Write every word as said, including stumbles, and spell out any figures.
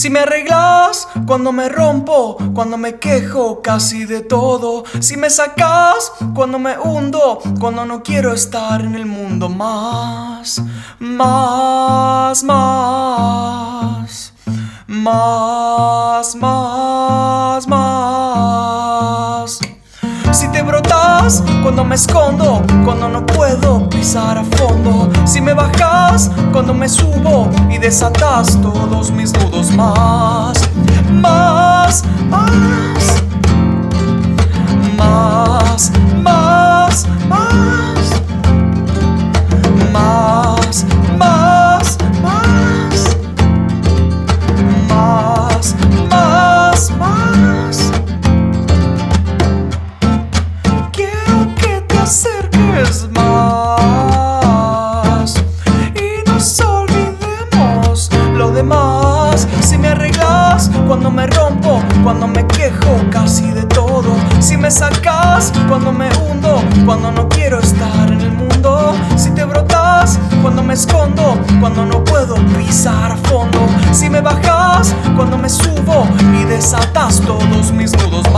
Si me arreglas cuando me rompo, cuando me quejo casi de todo. Si me sacas cuando me hundo, cuando no quiero estar en el mundo más. Más, más. Más, más, más. Si te brotas cuando me escondo, cuando no puedo pisar a fondo. Si me bajas cuando me subo y desatas todos mis nudos más. Más, más. Más, más, más. Más, más, más. Más, más, más. Quiero que te acerques más y nos olvidemos lo demás. Si me arreglas cuando me rompo, cuando me quejo casi de todo. Si me sacas cuando me hundo, cuando no quiero estar en el mundo. Si te brotas cuando me escondo, cuando no puedo pisar a fondo. Si me bajas cuando me subo y desatas todos mis nudos